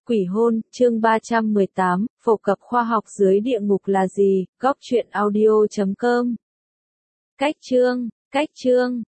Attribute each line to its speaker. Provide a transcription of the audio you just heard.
Speaker 1: Quỷ hôn, chương 318, phổ cập khoa học dưới địa ngục là gì? Góc truyện audio.com. Cách chương.